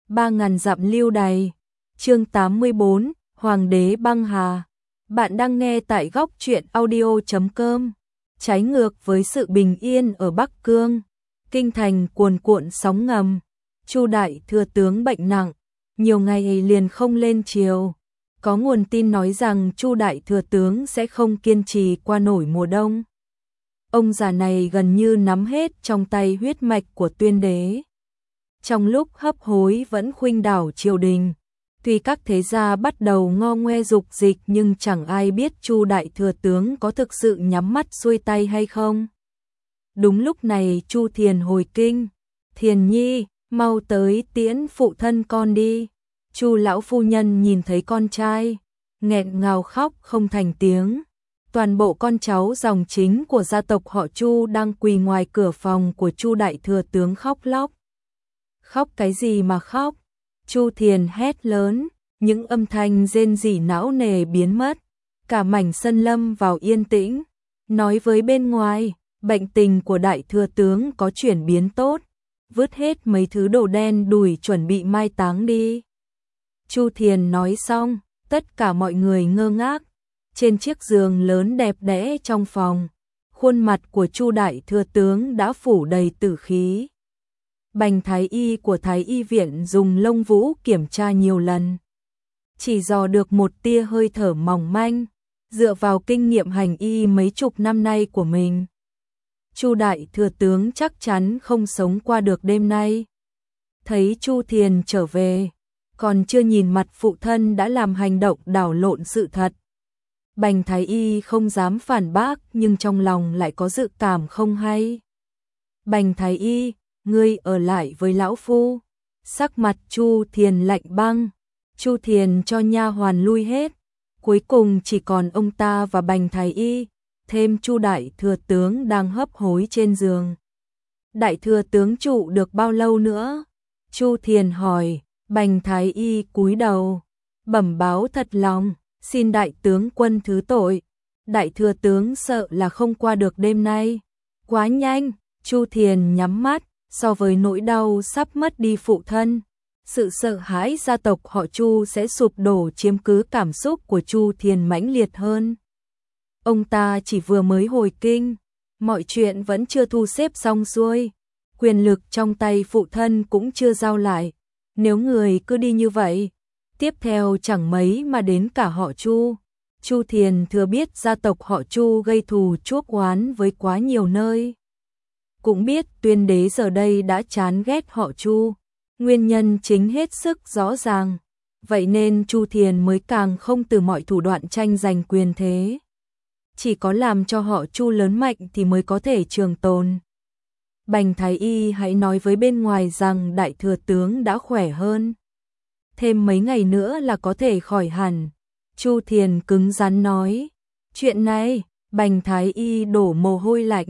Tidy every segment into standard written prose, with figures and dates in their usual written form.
3000 dặm lưu đày. Chương 84, Hoàng đế băng hà. Bạn đang nghe tại góc truyện audio.com. Trái ngược với sự bình yên ở Bắc Cương, kinh thành cuồn cuộn sóng ngầm. Chu đại thừa tướng bệnh nặng, nhiều ngày liền không lên triều. Có nguồn tin nói rằng Chu đại thừa tướng sẽ không kiên trì qua nổi mùa đông. Ông già này gần như nắm hết trong tay huyết mạch của Tuyên đế. Trong lúc hấp hối vẫn khuynh đảo triều đình, tuy các thế gia bắt đầu ngo ngoe dục dịch nhưng chẳng ai biết Chu đại thừa tướng có thực sự nhắm mắt xuôi tay hay không. Đúng lúc này Chu Thiền hồi kinh, "Thiền nhi, mau tới tiễn phụ thân con đi." Chu lão phu nhân nhìn thấy con trai, nghẹn ngào khóc không thành tiếng. Toàn bộ con cháu dòng chính của gia tộc họ Chu đang quỳ ngoài cửa phòng của Chu đại thừa tướng khóc lóc. "Khóc cái gì mà khóc?" Chu Thiền hét lớn, những âm thanh rên rỉ não nề biến mất, cả mảnh sân lâm vào yên tĩnh, nói với bên ngoài, bệnh tình của đại thừa tướng có chuyển biến tốt, vứt hết mấy thứ đồ đen đủi chuẩn bị mai táng đi. Chu Thiền nói xong, tất cả mọi người ngơ ngác. Trên chiếc giường lớn đẹp đẽ trong phòng, khuôn mặt của Chu đại thừa tướng đã phủ đầy tử khí. Bành thái y của thái y viện dùng lông vũ kiểm tra nhiều lần, chỉ dò được một tia hơi thở mỏng manh, dựa vào kinh nghiệm hành y mấy chục năm nay của mình. Chu đại thừa tướng chắc chắn không sống qua được đêm nay. Thấy Chu Thiền trở về, còn chưa nhìn mặt phụ thân đã làm hành động đảo lộn sự thật. Bành thái y không dám phản bác nhưng trong lòng lại có dự cảm không hay. "Bành thái y, ngươi ở lại với lão phu." Sắc mặt Chu Thiền lạnh băng. Chu Thiền cho nha hoàn lui hết, cuối cùng chỉ còn ông ta và Bành thái y, thêm Chu đại thừa tướng đang hấp hối trên giường. "Đại thừa tướng trụ được bao lâu nữa?" Chu Thiền hỏi. Bành thái y cúi đầu, bẩm báo thật lòng, "Xin đại tướng quân thứ tội, đại thừa tướng sợ là không qua được đêm nay." "Quá nhanh." Chu Thiền nhắm mắt, so với nỗi đau sắp mất đi phụ thân, sự sợ hãi gia tộc họ Chu sẽ sụp đổ chiếm cứ cảm xúc của Chu Thiền mãnh liệt hơn. Ông ta chỉ vừa mới hồi kinh, mọi chuyện vẫn chưa thu xếp xong xuôi, quyền lực trong tay phụ thân cũng chưa giao lại. Nếu người cứ đi như vậy, tiếp theo chẳng mấy mà đến cả họ Chu. Chu Thiền thừa biết gia tộc họ Chu gây thù chuốc oán với quá nhiều nơi. Cũng biết Tuyên đế giờ đây đã chán ghét họ Chu, nguyên nhân chính hết sức rõ ràng. Vậy nên Chu Thiền mới càng không từ mọi thủ đoạn tranh giành quyền thế. Chỉ có làm cho họ Chu lớn mạnh thì mới có thể trường tồn. "Bành thái y hãy nói với bên ngoài rằng đại thừa tướng đã khỏe hơn. Thêm mấy ngày nữa là có thể khỏi hẳn." Chu Thiền cứng rắn nói. "Chuyện này," Bành thái y đổ mồ hôi lạnh.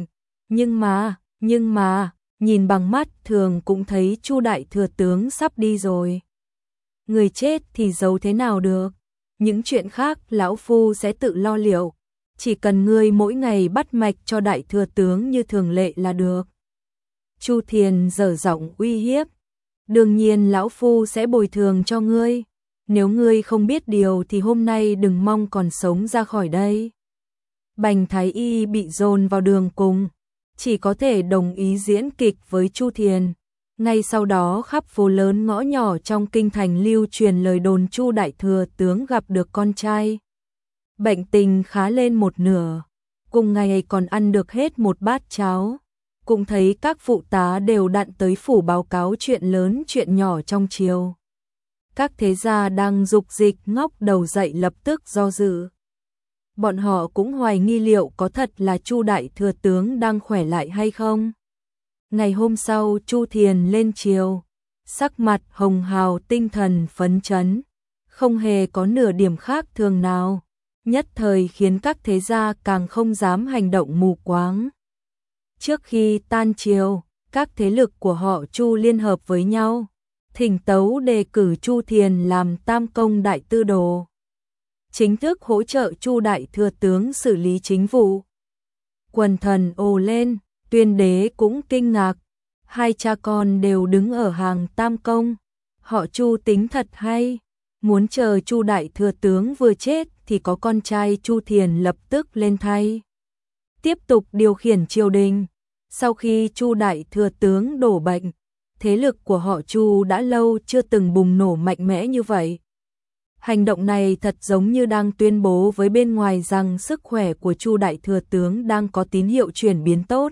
Nhưng mà, nhìn bằng mắt thường cũng thấy Chu đại thừa tướng sắp đi rồi. Người chết thì giấu thế nào được. Những chuyện khác lão phu sẽ tự lo liệu. Chỉ cần ngươi mỗi ngày bắt mạch cho đại thừa tướng như thường lệ là được." Chu Thiền dở giọng uy hiếp. "Đương nhiên lão phu sẽ bồi thường cho ngươi. Nếu ngươi không biết điều thì hôm nay đừng mong còn sống ra khỏi đây." Bành thái y bị dồn vào đường cùng, chỉ có thể đồng ý diễn kịch với Chu Thiền. Ngay sau đó khắp phố lớn ngõ nhỏ trong kinh thành lưu truyền lời đồn Chu đại thừa tướng gặp được con trai. Bệnh tình khá lên một nửa, cùng ngày còn ăn được hết một bát cháo. Cũng thấy các phụ tá đều đặn tới phủ báo cáo chuyện lớn chuyện nhỏ trong triều. Các thế gia đang dục dịch ngóc đầu dậy lập tức do dự. Bọn họ cũng hoài nghi liệu có thật là Chu đại thừa tướng đang khỏe lại hay không. Ngày hôm sau Chu Thiền lên triều, sắc mặt hồng hào tinh thần phấn chấn, không hề có nửa điểm khác thường nào, nhất thời khiến các thế gia càng không dám hành động mù quáng. Trước khi tan triều, các thế lực của họ Chu liên hợp với nhau, thỉnh tấu đề cử Chu Thiền làm tam công đại tư đồ, chính thức hỗ trợ Chu đại thừa tướng xử lý chính vụ. Quần thần ồ lên, Tuyên đế cũng kinh ngạc, hai cha con đều đứng ở hàng tam công, Họ Chu tính thật hay, muốn chờ Chu đại thừa tướng vừa chết thì có con trai Chu Thiền lập tức lên thay, tiếp tục điều khiển triều đình. Sau khi Chu đại thừa tướng đổ bệnh, thế lực của họ Chu đã lâu chưa từng bùng nổ mạnh mẽ như vậy. Hành động này thật giống như đang tuyên bố với bên ngoài rằng sức khỏe của Chu đại thừa tướng đang có tín hiệu chuyển biến tốt.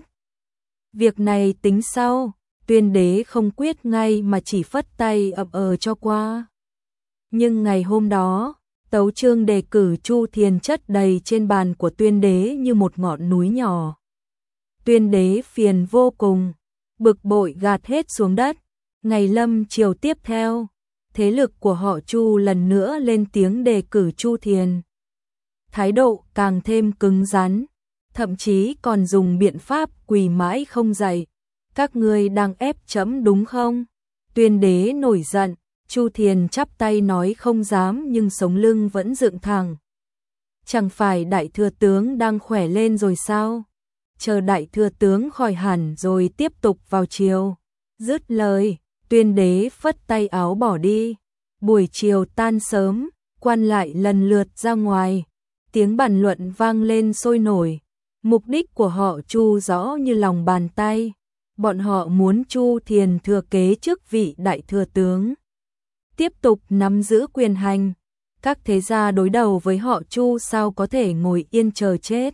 Việc này tính sau, Tuyên đế không quyết ngay mà chỉ phất tay cho qua. Nhưng ngày hôm đó, tấu chương đề cử Chu Thiền chất đầy trên bàn của Tuyên đế như một ngọn núi nhỏ. Tuyên đế phiền vô cùng, bực bội gạt hết xuống đất. Ngày lâm chiều tiếp theo, thế lực của họ Chu lần nữa lên tiếng đề cử Chu Thiền. Thái độ càng thêm cứng rắn, thậm chí còn dùng biện pháp quỳ mãi không dậy. Các ngươi đang ép chấm đúng không? Tuyên đế nổi giận, Chu Thiền chắp tay nói không dám nhưng sống lưng vẫn dựng thẳng. Chẳng phải đại thừa tướng đang khỏe lên rồi sao? Chờ đại thừa tướng khỏi hẳn rồi tiếp tục vào chiều. Dứt lời, Tuyên đế phất tay áo bỏ đi. Buổi chiều tan sớm, quan lại lần lượt ra ngoài. Tiếng bàn luận vang lên sôi nổi. Mục đích của họ Chu rõ như lòng bàn tay. Bọn họ muốn Chu Thiền thừa kế chức vị đại thừa tướng, tiếp tục nắm giữ quyền hành. Các thế gia đối đầu với họ Chu sao có thể ngồi yên chờ chết.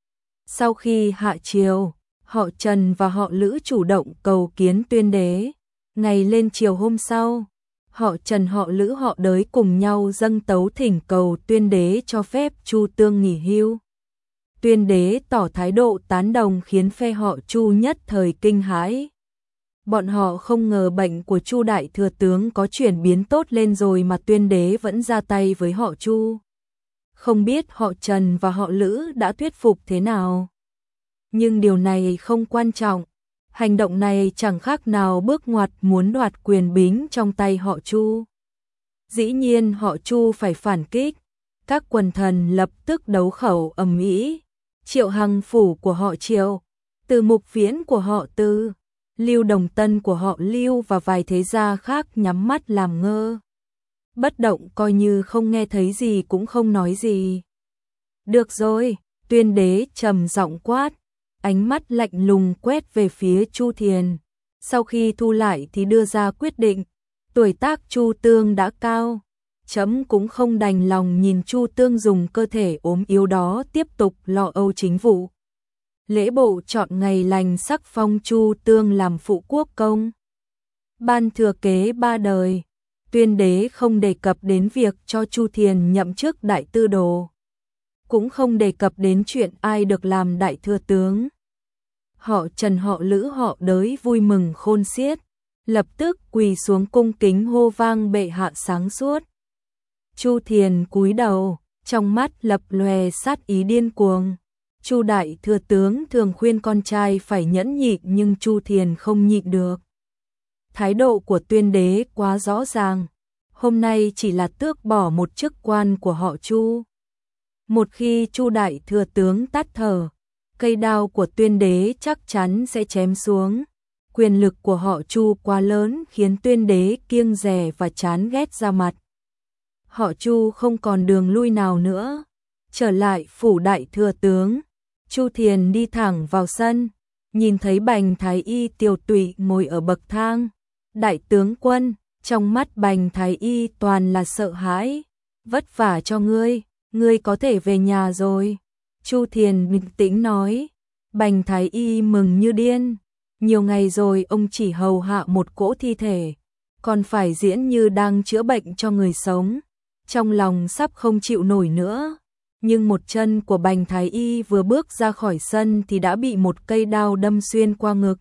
Sau khi hạ triều, họ Trần và họ Lữ chủ động cầu kiến Tuyên đế. Ngày lên chiều hôm sau, họ Trần họ Lữ họ Đới cùng nhau dâng tấu thỉnh cầu Tuyên đế cho phép Chu Tương nghỉ hưu. Tuyên đế tỏ thái độ tán đồng khiến phe họ Chu nhất thời kinh hãi. Bọn họ không ngờ bệnh của Chu đại thừa tướng có chuyển biến tốt lên rồi mà Tuyên đế vẫn ra tay với họ Chu. Không biết họ Trần và họ Lữ đã thuyết phục thế nào. Nhưng điều này không quan trọng. Hành động này chẳng khác nào bước ngoặt muốn đoạt quyền bính trong tay họ Chu. Dĩ nhiên họ Chu phải phản kích. Các quần thần lập tức đấu khẩu ầm ĩ. Triệu Hằng phủ của họ Triệu, Từ Mục Viễn của họ Từ, Lưu Đồng Tân của họ Lưu và vài thế gia khác nhắm mắt làm ngơ. Bất động coi như không nghe thấy gì cũng không nói gì. Được rồi, Tuyên đế trầm giọng quát, ánh mắt lạnh lùng quét về phía Chu Thiền. Sau khi thu lại thì đưa ra quyết định, tuổi tác Chu Tương đã cao. Chấm cũng không đành lòng nhìn Chu Tương dùng cơ thể ốm yếu đó tiếp tục lo âu chính vụ. Lễ bộ chọn ngày lành sắc phong Chu Tương làm phụ quốc công. Ban thừa kế 3 đời, Tuyên đế không đề cập đến việc cho Chu Thiền nhậm chức đại tư đồ. Cũng không đề cập đến chuyện ai được làm đại thừa tướng. Họ Trần họ Lữ họ Đới vui mừng khôn xiết, lập tức quỳ xuống cung kính hô vang bệ hạ sáng suốt. Chu Thiền cúi đầu, trong mắt lập lòe sát ý điên cuồng. Chu đại thừa tướng thường khuyên con trai phải nhẫn nhịn nhưng Chu Thiền không nhịn được. Thái độ của Tuyên đế quá rõ ràng. Hôm nay chỉ là tước bỏ một chức quan của họ Chu. Một khi Chu đại thừa tướng tắt thở, cây đao của Tuyên đế chắc chắn sẽ chém xuống. Quyền lực của họ Chu quá lớn khiến Tuyên đế kiêng dè và chán ghét ra mặt. Họ Chu không còn đường lui nào nữa. Trở lại phủ đại thừa tướng, Chu Thiền đi thẳng vào sân, nhìn thấy Bành Thái Y tiều tụy ngồi ở bậc thang. Đại tướng quân, trong mắt Bành Thái Y toàn là sợ hãi. Vất vả cho ngươi có thể về nhà rồi. Chu Thiền bình tĩnh nói. Bành Thái Y mừng như điên. Nhiều ngày rồi ông chỉ hầu hạ một cỗ thi thể, còn phải diễn như đang chữa bệnh cho người sống. Trong lòng sắp không chịu nổi nữa. Nhưng một chân của Bành Thái Y vừa bước ra khỏi sân thì đã bị một cây đao đâm xuyên qua ngực.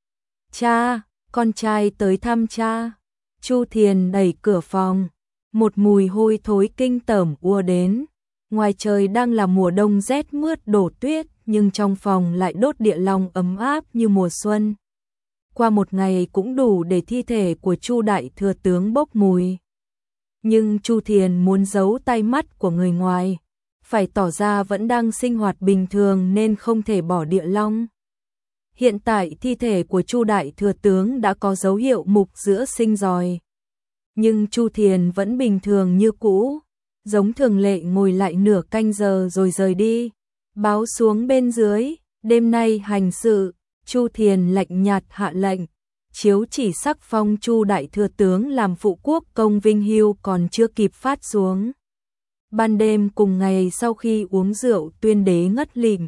Cha, con trai tới thăm cha. Chu Thiền đẩy cửa phòng. Một mùi hôi thối kinh tởm ùa đến. Ngoài trời đang là mùa đông rét mướt đổ tuyết, nhưng trong phòng lại đốt địa long ấm áp như mùa xuân. Qua một ngày cũng đủ để thi thể của Chu đại thừa tướng bốc mùi. Nhưng Chu Thiền muốn giấu tai mắt của người ngoài, phải tỏ ra vẫn đang sinh hoạt bình thường nên không thể bỏ địa long. Hiện tại thi thể của Chu đại thừa tướng đã có dấu hiệu mục giữa sinh giòi. Nhưng Chu Thiền vẫn bình thường như cũ, giống thường lệ ngồi lại nửa canh giờ rồi rời đi. Báo xuống bên dưới, đêm nay hành sự, Chu Thiền lạnh nhạt hạ lệnh, chiếu chỉ sắc phong Chu đại thừa tướng làm phụ quốc công vinh hưu còn chưa kịp phát xuống. Ban đêm cùng ngày sau khi uống rượu, Tuyên đế ngất lịm,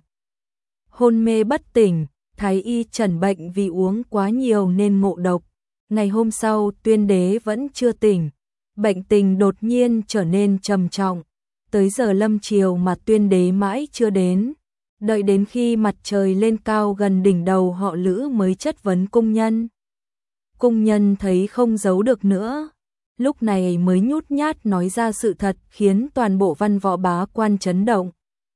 hôn mê bất tỉnh, thái y chẩn bệnh vì uống quá nhiều nên ngộ độc. Ngày hôm sau Tuyên đế vẫn chưa tỉnh, bệnh tình đột nhiên trở nên trầm trọng. Tới giờ lâm chiều mà Tuyên đế mãi chưa đến. Đợi đến khi mặt trời lên cao gần đỉnh đầu họ Lữ mới chất vấn cung nhân. Cung nhân thấy không giấu được nữa, lúc này mới nhút nhát nói ra sự thật, khiến toàn bộ văn võ bá quan chấn động.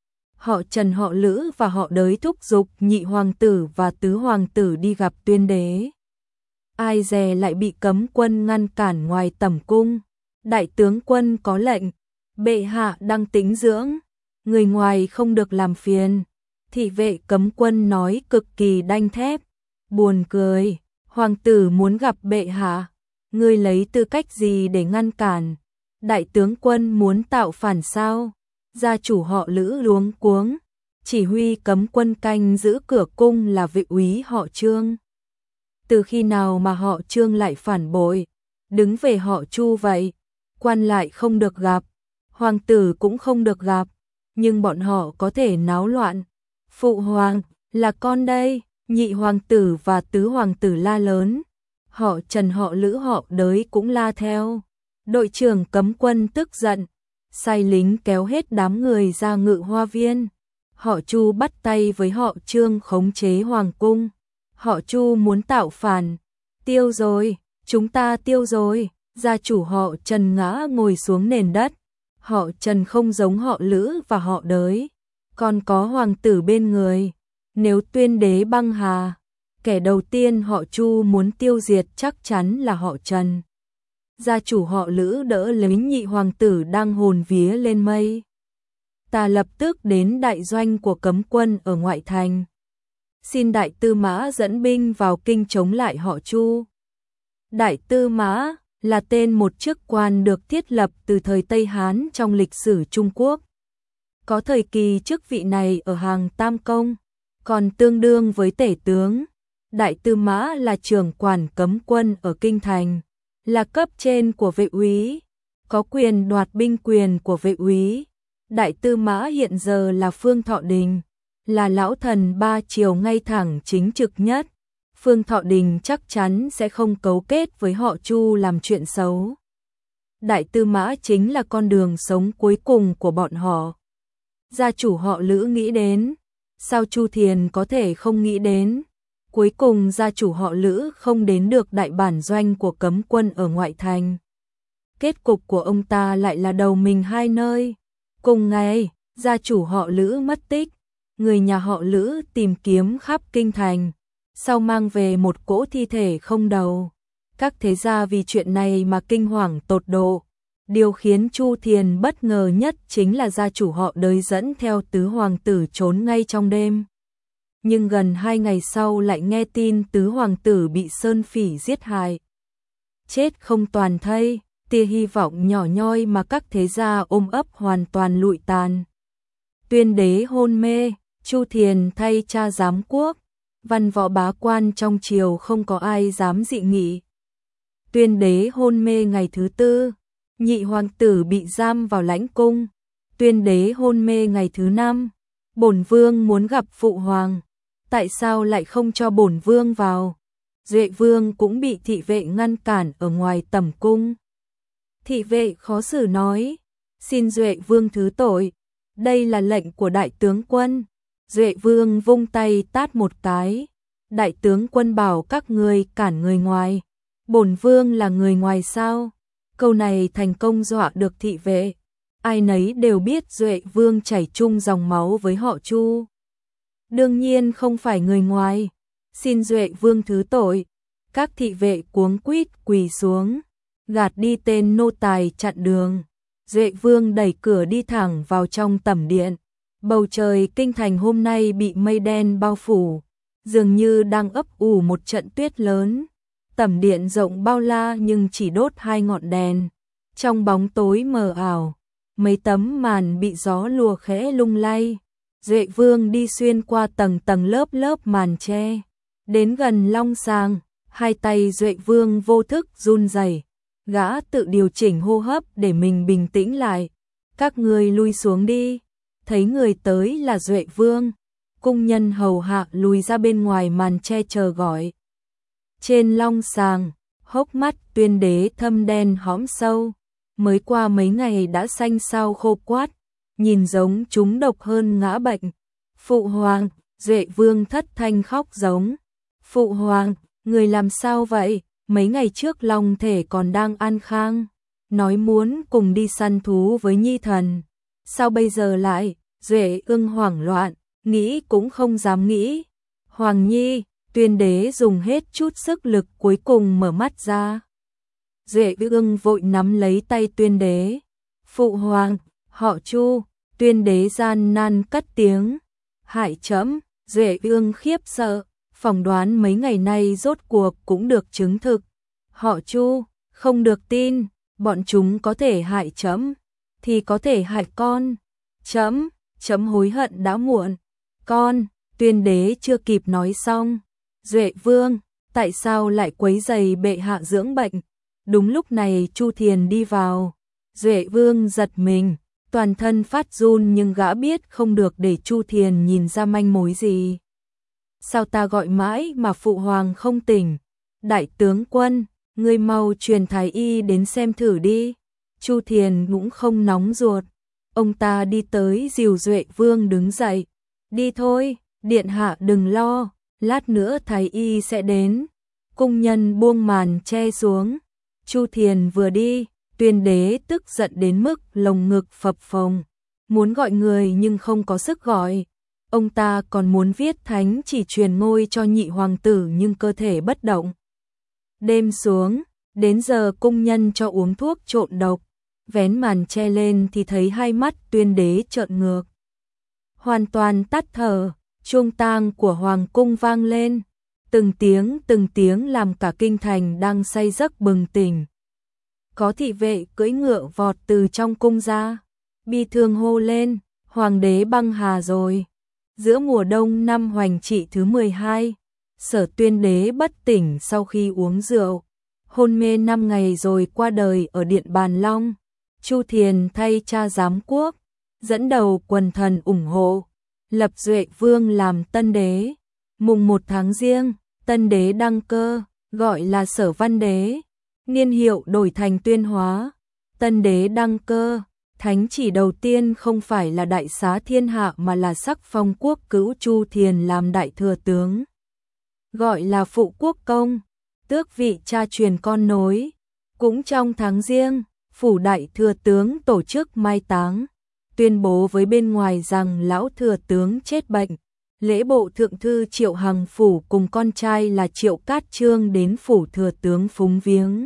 Họ Trần, họ Lữ và họ Đới thúc giục nhị hoàng tử và tứ hoàng tử đi gặp Tuyên đế. Ai dè lại bị cấm quân ngăn cản ngoài tẩm cung. Đại tướng quân có lệnh, bệ hạ đang tĩnh dưỡng, người ngoài không được làm phiền. Thị vệ cấm quân nói cực kỳ đanh thép, buồn cười, hoàng tử muốn gặp bệ hạ, ngươi lấy tư cách gì để ngăn cản? Đại tướng quân muốn tạo phản sao? Gia chủ họ Lữ luống cuống, chỉ huy cấm quân canh giữ cửa cung là vệ úy họ Trương. Từ khi nào mà họ Trương lại phản bội, đứng về họ Chu vậy? Quan lại không được gặp, hoàng tử cũng không được gặp, nhưng bọn họ có thể náo loạn. Phụ hoàng, là con đây, nhị hoàng tử và tứ hoàng tử la lớn. Họ Trần, họ Lữ, họ Đới cũng la theo. Đội trưởng cấm quân tức giận, sai lính kéo hết đám người ra Ngự Hoa viên. Họ Chu bắt tay với họ Trương khống chế hoàng cung. Họ Chu muốn tạo phản. Tiêu rồi, chúng ta tiêu rồi. Gia chủ họ Trần ngã ngồi xuống nền đất. Họ Trần không giống họ Lữ và họ Đới, còn có hoàng tử bên người. Nếu Tuyên đế băng hà, kẻ đầu tiên họ Chu muốn tiêu diệt chắc chắn là họ Trần. Gia chủ họ Lữ đỡ lấy nhị hoàng tử đang hồn vía lên mây. Ta lập tức đến đại doanh của cấm quân ở ngoại thành, xin đại tư mã dẫn binh vào kinh chống lại họ Chu. Đại tư mã là tên một chức quan được thiết lập từ thời Tây Hán trong lịch sử Trung Quốc. Có thời kỳ chức vị này ở hàng tam công, còn tương đương với tể tướng. Đại tư mã là trưởng quản cấm quân ở kinh thành, là cấp trên của vệ úy, có quyền đoạt binh quyền của vệ úy. Đại tư mã hiện giờ là Phương Thọ Đình, là lão thần ba triều ngay thẳng chính trực nhất. Phương Thọ Đình chắc chắn sẽ không cấu kết với họ Chu làm chuyện xấu. Đại tư mã chính là con đường sống cuối cùng của bọn họ. Gia chủ họ Lữ nghĩ đến, sao Chu Thiền có thể không nghĩ đến? Cuối cùng gia chủ họ Lữ không đến được đại bản doanh của cấm quân ở ngoại thành. Kết cục của ông ta lại là đầu mình hai nơi. Cùng ngày, gia chủ họ Lữ mất tích. Người nhà họ Lữ tìm kiếm khắp kinh thành, sau mang về một cỗ thi thể không đầu. Các thế gia vì chuyện này mà kinh hoàng tột độ. Điều khiến Chu Thiền bất ngờ nhất chính là gia chủ họ Đới dẫn theo tứ hoàng tử trốn ngay trong đêm. Nhưng gần 2 ngày sau lại nghe tin tứ hoàng tử bị sơn phỉ giết hại. Chết không toàn thây, tia hy vọng nhỏ nhoi mà các thế gia ôm ấp hoàn toàn lụi tàn. Tuyên đế hôn mê, Chu Thiền thay cha giám quốc, văn võ bá quan trong triều không có ai dám dị nghị. Tuyên đế hôn mê ngày thứ tư, nhị hoàng tử bị giam vào lãnh cung. Tuyên đế hôn mê ngày thứ 5, bổn vương muốn gặp phụ hoàng, tại sao lại không cho bổn vương vào? Duệ vương cũng bị thị vệ ngăn cản ở ngoài tẩm cung. Thị vệ khó xử nói, xin Duệ vương thứ tội, đây là lệnh của đại tướng quân. Duệ vương vung tay tát một cái, đại tướng quân bảo các ngươi cản người ngoài, bổn vương là người ngoài sao? Câu này thành công dọa được thị vệ. Ai nấy đều biết Duệ vương chảy chung dòng máu với họ Chu, đương nhiên không phải người ngoài. Xin Duệ vương thứ tội. Các thị vệ cuống quýt quỳ xuống, gạt đi tên nô tài chặn đường. Duệ vương đẩy cửa đi thẳng vào trong tẩm điện. Bầu trời kinh thành hôm nay bị mây đen bao phủ, dường như đang ấp ủ một trận tuyết lớn. tẩm điện rộng bao la nhưng chỉ đốt 2 ngọn đèn. Trong bóng tối mờ ảo, mấy tấm màn bị gió lùa khẽ lung lay. Duệ Vương đi xuyên qua tầng tầng lớp lớp màn che. Đến gần long sàng, hai tay Duệ Vương vô thức run rẩy. Gã tự điều chỉnh hô hấp để mình bình tĩnh lại. Các ngươi lui xuống đi. Thấy người tới là Duệ Vương, cung nhân hầu hạ lùi ra bên ngoài màn che chờ gọi. Trên long sàng, hốc mắt Tuyên Đế thâm đen hõm sâu, mới qua mấy ngày đã xanh xao khô quắt, nhìn giống chúng độc hơn ngã bệnh. Phụ hoàng, Duệ Vương thất thanh khóc giống. Phụ hoàng, người làm sao vậy? Mấy ngày trước long thể còn đang an khang, nói muốn cùng đi săn thú với nhi thần. Sao bây giờ lại? Duệ Ưng hoảng loạn, nghĩ cũng không dám nghĩ. Hoàng nhi, Tuyên Đế dùng hết chút sức lực cuối cùng mở mắt ra. Duệ Ưng vội nắm lấy tay Tuyên Đế. Phụ hoàng, họ Chu. Tuyên Đế gian nan cất tiếng. Hại trẫm. Duệ Ưng khiếp sợ, phỏng đoán mấy ngày nay rốt cuộc cũng được chứng thực. Họ Chu, không được tin, bọn chúng có thể hại trẫm, thì có thể hại con. Trẫm hối hận đã muộn. Con, Tuyên Đế chưa kịp nói xong. Duệ Vương, tại sao lại quấy rầy bệ hạ dưỡng bệnh? Đúng lúc này Chu Thiền đi vào. Duệ Vương giật mình, toàn thân phát run nhưng gã biết không được để Chu Thiền nhìn ra manh mối gì. Sao ta gọi mãi mà phụ hoàng không tỉnh? Đại tướng quân, ngươi mau truyền thái y đến xem thử đi. Chu Thiền cũng không nóng ruột. Ông ta đi tới dìu Duệ Vương đứng dậy. Đi thôi, điện hạ đừng lo, lát nữa thái y sẽ đến. Cung nhân buông màn che xuống. Chu Thiền vừa đi, Tuyên Đế tức giận đến mức lồng ngực phập phồng, muốn gọi người nhưng không có sức gọi. Ông ta còn muốn viết thánh chỉ truyền ngôi cho nhị hoàng tử nhưng cơ thể bất động. Đêm xuống, đến giờ cung nhân cho uống thuốc trộn độc, vén màn che lên thì thấy hai mắt Tuyên Đế trợn ngược. Hoàn toàn tắt thở, chuông tang của hoàng cung vang lên, từng tiếng làm cả kinh thành đang say giấc bừng tỉnh. Có thị vệ cưỡi ngựa vọt từ trong cung ra, bi thương hô lên, hoàng đế băng hà rồi. Giữa mùa đông năm Hoành Trị thứ 12, Sở Tuyên Đế bất tỉnh sau khi uống rượu, hôn mê 5 ngày rồi qua đời ở Điện Bàn Long. Chu Thiền thay cha giám quốc, dẫn đầu quần thần ủng hộ, lập Duệ Vương làm tân đế. Mùng 1 tháng Giêng, tân đế đăng cơ, gọi là Sở Văn Đế, niên hiệu đổi thành Tuyên Hóa. Tân đế đăng cơ, thánh chỉ đầu tiên không phải là đại xá thiên hạ mà là sắc phong quốc cữu Chu Thiền làm đại thừa tướng, gọi là phụ quốc công, tước vị cha truyền con nối. Cũng trong tháng Giêng, phủ đại thừa tướng tổ chức mai táng, tuyên bố với bên ngoài rằng lão thừa tướng chết bệnh. Lễ bộ thượng thư Triệu Hằng Phủ cùng con trai là Triệu Cát Trương đến phủ thừa tướng phúng viếng.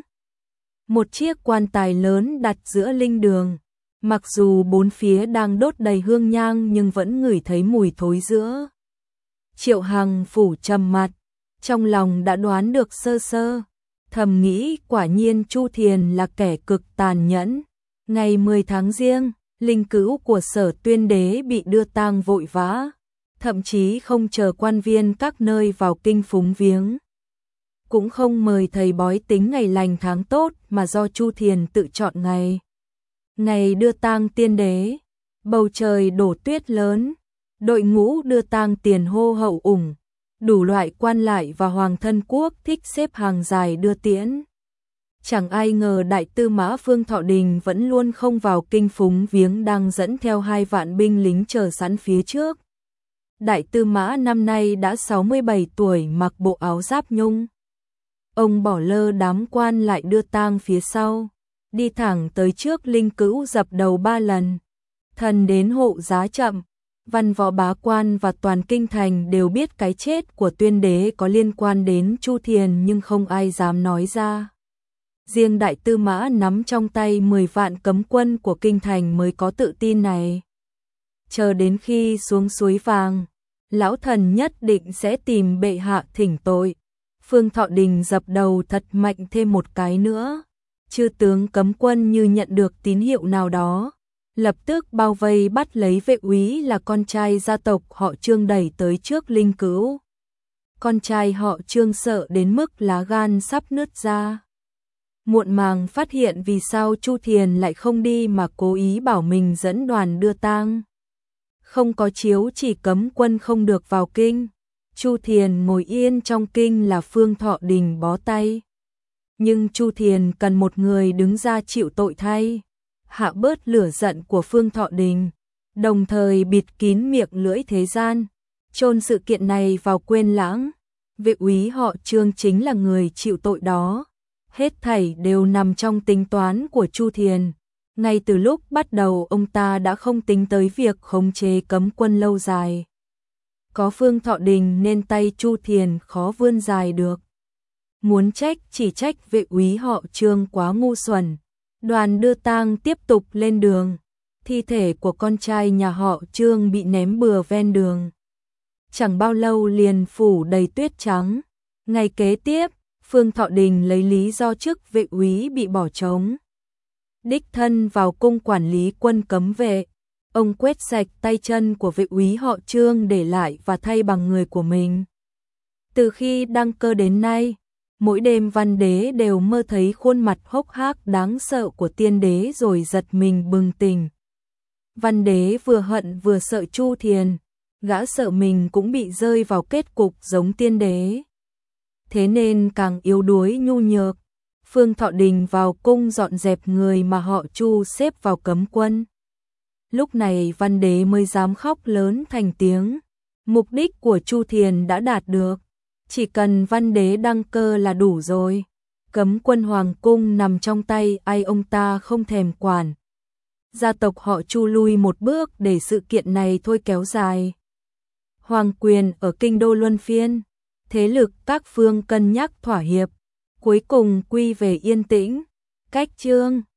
Một chiếc quan tài lớn đặt giữa linh đường, mặc dù bốn phía đang đốt đầy hương nhang nhưng vẫn ngửi thấy mùi thối giữa. Triệu Hằng Phủ trầm mặt, trong lòng đã đoán được sơ sơ, thầm nghĩ quả nhiên Chu Thiền là kẻ cực tàn nhẫn. Ngày 10 tháng Giêng, linh cữu của Sở Tuyên Đế bị đưa tang vội vã, thậm chí không chờ quan viên các nơi vào kinh phúng viếng, cũng không mời thầy bói tính ngày lành tháng tốt mà do Chu Thiền tự chọn ngày. Ngày đưa tang tiên đế, bầu trời đổ tuyết lớn, đội ngũ đưa tang tiền hô hậu ủng, đủ loại quan lại và hoàng thân quốc thích xếp hàng dài đưa tiễn. Chẳng ai ngờ đại tư mã Phương Thọ Đình vẫn luôn không vào kinh phúng viếng, đang dẫn theo 2 vạn binh lính chờ sẵn phía trước. Đại tư mã năm nay đã 67 tuổi, mặc bộ áo giáp nhung. Ông bỏ lơ đám quan lại đưa tang phía sau, đi thẳng tới trước linh cữu dập đầu 3 lần. Thần đến hộ giá chậm, văn võ bá quan và toàn kinh thành đều biết cái chết của Tuyên Đế có liên quan đến Chu Thiền nhưng không ai dám nói ra. Riêng đại tư mã nắm trong tay 10 vạn cấm quân của kinh thành mới có tự tin này. Chờ đến khi xuống suối vàng, lão thần nhất định sẽ tìm bệ hạ thỉnh tội. Phương Thọ Đình dập đầu thật mạnh thêm một cái nữa. Chư tướng cấm quân như nhận được tín hiệu nào đó, lập tức bao vây bắt lấy Vệ úy là con trai gia tộc họ Trương đẩy tới trước linh cữu. Con trai họ Trương sợ đến mức lá gan sắp nứt ra. Muộn màng phát hiện vì sao Chu Thiền lại không đi mà cố ý bảo mình dẫn đoàn đưa tang. Không có chiếu chỉ cấm quân không được vào kinh. Chu Thiền ngồi yên trong kinh là Phương Thọ Đình bó tay. Nhưng Chu Thiền cần một người đứng ra chịu tội thay, hạ bớt lửa giận của Phương Thọ Đình, đồng thời bịt kín miệng lưỡi thế gian, chôn sự kiện này vào quên lãng. Vệ úy họ Trương chính là người chịu tội đó. Hết thảy đều nằm trong tính toán của Chu Thiền. Ngay từ lúc bắt đầu ông ta đã không tính tới việc khống chế cấm quân lâu dài. Có Phương Thọ Đình nên tay Chu Thiền khó vươn dài được. Muốn trách chỉ trách vệ úy họ Trương quá ngu xuẩn. Đoàn đưa tang tiếp tục lên đường. Thi thể của con trai nhà họ Trương bị ném bừa ven đường. Chẳng bao lâu liền phủ đầy tuyết trắng. Ngày kế tiếp, Phương Thọ Đình lấy lý do chức vệ úy bị bỏ trống, đích thân vào cung quản lý quân cấm vệ. Ông quét sạch tay chân của vệ úy họ Trương để lại và thay bằng người của mình. Từ khi đăng cơ đến nay, mỗi đêm Văn Đế đều mơ thấy khuôn mặt hốc hác đáng sợ của Tiên Đế rồi giật mình bừng tỉnh. Văn Đế vừa hận vừa sợ Chu Thiền, gã sợ mình cũng bị rơi vào kết cục giống Tiên Đế. Thế nên càng yếu đuối nhu nhược. Phương Thọ Đình vào cung dọn dẹp người mà họ Chu xếp vào cấm quân. Lúc này Văn Đế mới dám khóc lớn thành tiếng. Mục đích của Chu Thiền đã đạt được. Chỉ cần Văn Đế đăng cơ là đủ rồi. Cấm quân hoàng cung nằm trong tay ai ông ta không thèm quản. Gia tộc họ Chu lui một bước để sự kiện này thôi kéo dài. Hoàng quyền ở kinh đô luân phiên. Thế lực các phương cân nhắc thỏa hiệp. Cuối cùng quy về yên tĩnh. Cách chương